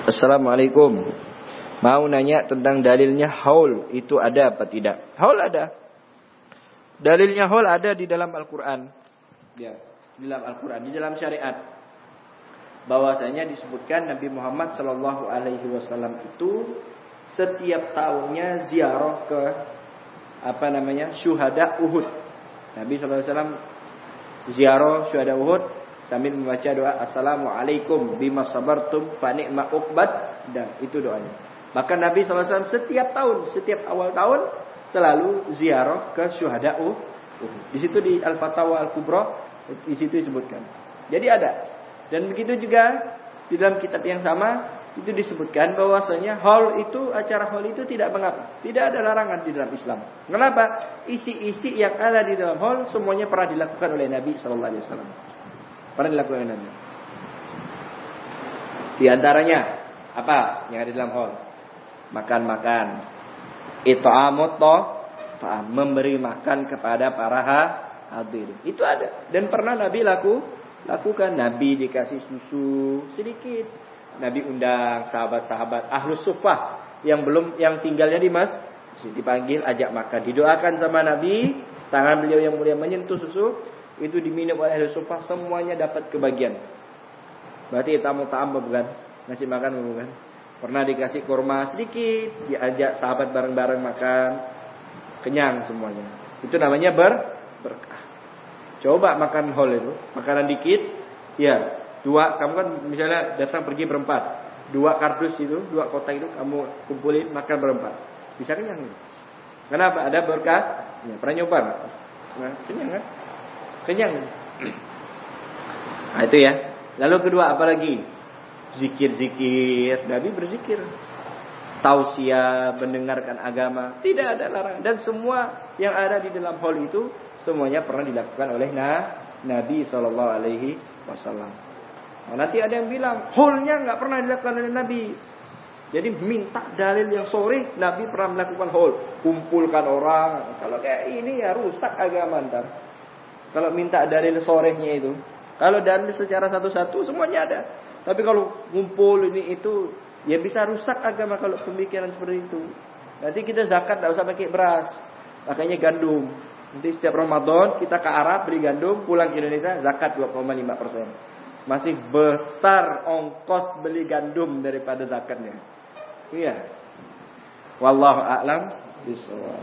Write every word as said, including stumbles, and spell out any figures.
Assalamualaikum. Mau nanya tentang dalilnya haul itu ada apa tidak? Haul ada. Dalilnya haul ada di dalam Al-Quran. Ya, di dalam Al-Quran, di dalam syariat. Bahwasanya disebutkan Nabi Muhammad Sallallahu Alaihi Wasallam itu setiap tahunnya ziarah ke apa namanya syuhada Uhud. Nabi Sallallahu Alaihi Wasallam ziarah syuhada Uhud sambil membaca doa Assalamualaikum bima sabartum fa ni'ma uqbad, dan itu doanya. Maka Nabi Sallallahu Alaihi Wasallam setiap tahun, setiap awal tahun selalu ziarah ke syuhada Uhud. Di situ di Al-Fatawa Al-Kubra di situ disebutkan. Jadi ada. Dan begitu juga di dalam kitab yang sama itu disebutkan bahwasanya haul itu, acara haul itu tidak mengapa. Tidak ada larangan di dalam Islam. Kenapa? Isi-isi yang ada di dalam haul semuanya pernah dilakukan oleh Nabi Sallallahu Alaihi Wasallam. Pernah dilakukan oleh Nabi. Di antaranya apa yang ada di dalam haul? Makan-makan. It'amut ta'am, memberi makan kepada para hadirin. Itu ada dan pernah Nabi laku lakukan. Nabi dikasih susu sedikit. Nabi undang sahabat-sahabat ahlus suffah yang belum yang tinggalnya di mas dipanggil, ajak makan, didoakan sama Nabi, tangan beliau yang mulia menyentuh susu itu diminum oleh ahlus suffah, semuanya dapat kebagian. Berarti tamu ta'am bukan? Ngasih makan bukan? Pernah dikasih kurma sedikit, diajak sahabat bareng-bareng makan, kenyang semuanya. Itu namanya ber berkah. Coba makan whole itu, makanan dikit, ya. Dua, kamu kan misalnya datang pergi berempat, dua kardus itu, dua kotak itu kamu kumpulin makan berempat, bisa kenyang. Kenapa? Ada berkah. Ya, pernah nyoba? Nah, kenyang kan? Kenyang. Nah, itu ya. Lalu kedua apa lagi? Zikir-zikir. Nabi berzikir. Tausiah, mendengarkan agama, tidak ada larangan. Dan semua yang ada di dalam hal itu semuanya pernah dilakukan oleh Nabi Sallallahu Alaihi Wasallam. Nah, nanti ada yang bilang haulnya nggak pernah dilakukan oleh Nabi. Jadi minta dalil yang sore Nabi pernah melakukan haul, kumpulkan orang. Kalau kayak ini ya rusak agama ntar. Kalau minta dalil sorenya itu, kalau dalil secara satu-satu semuanya ada. Tapi kalau ngumpul ini itu, ya bisa rusak agama kalau pemikiran seperti itu. Nanti kita zakat nggak usah pakai beras, pakainya gandum. Nanti setiap Ramadan kita ke Arab beli gandum, pulang ke Indonesia zakat dua koma lima persen. Masih besar ongkos beli gandum daripada zakatnya. Iya. Wallahu a'lam bishawab.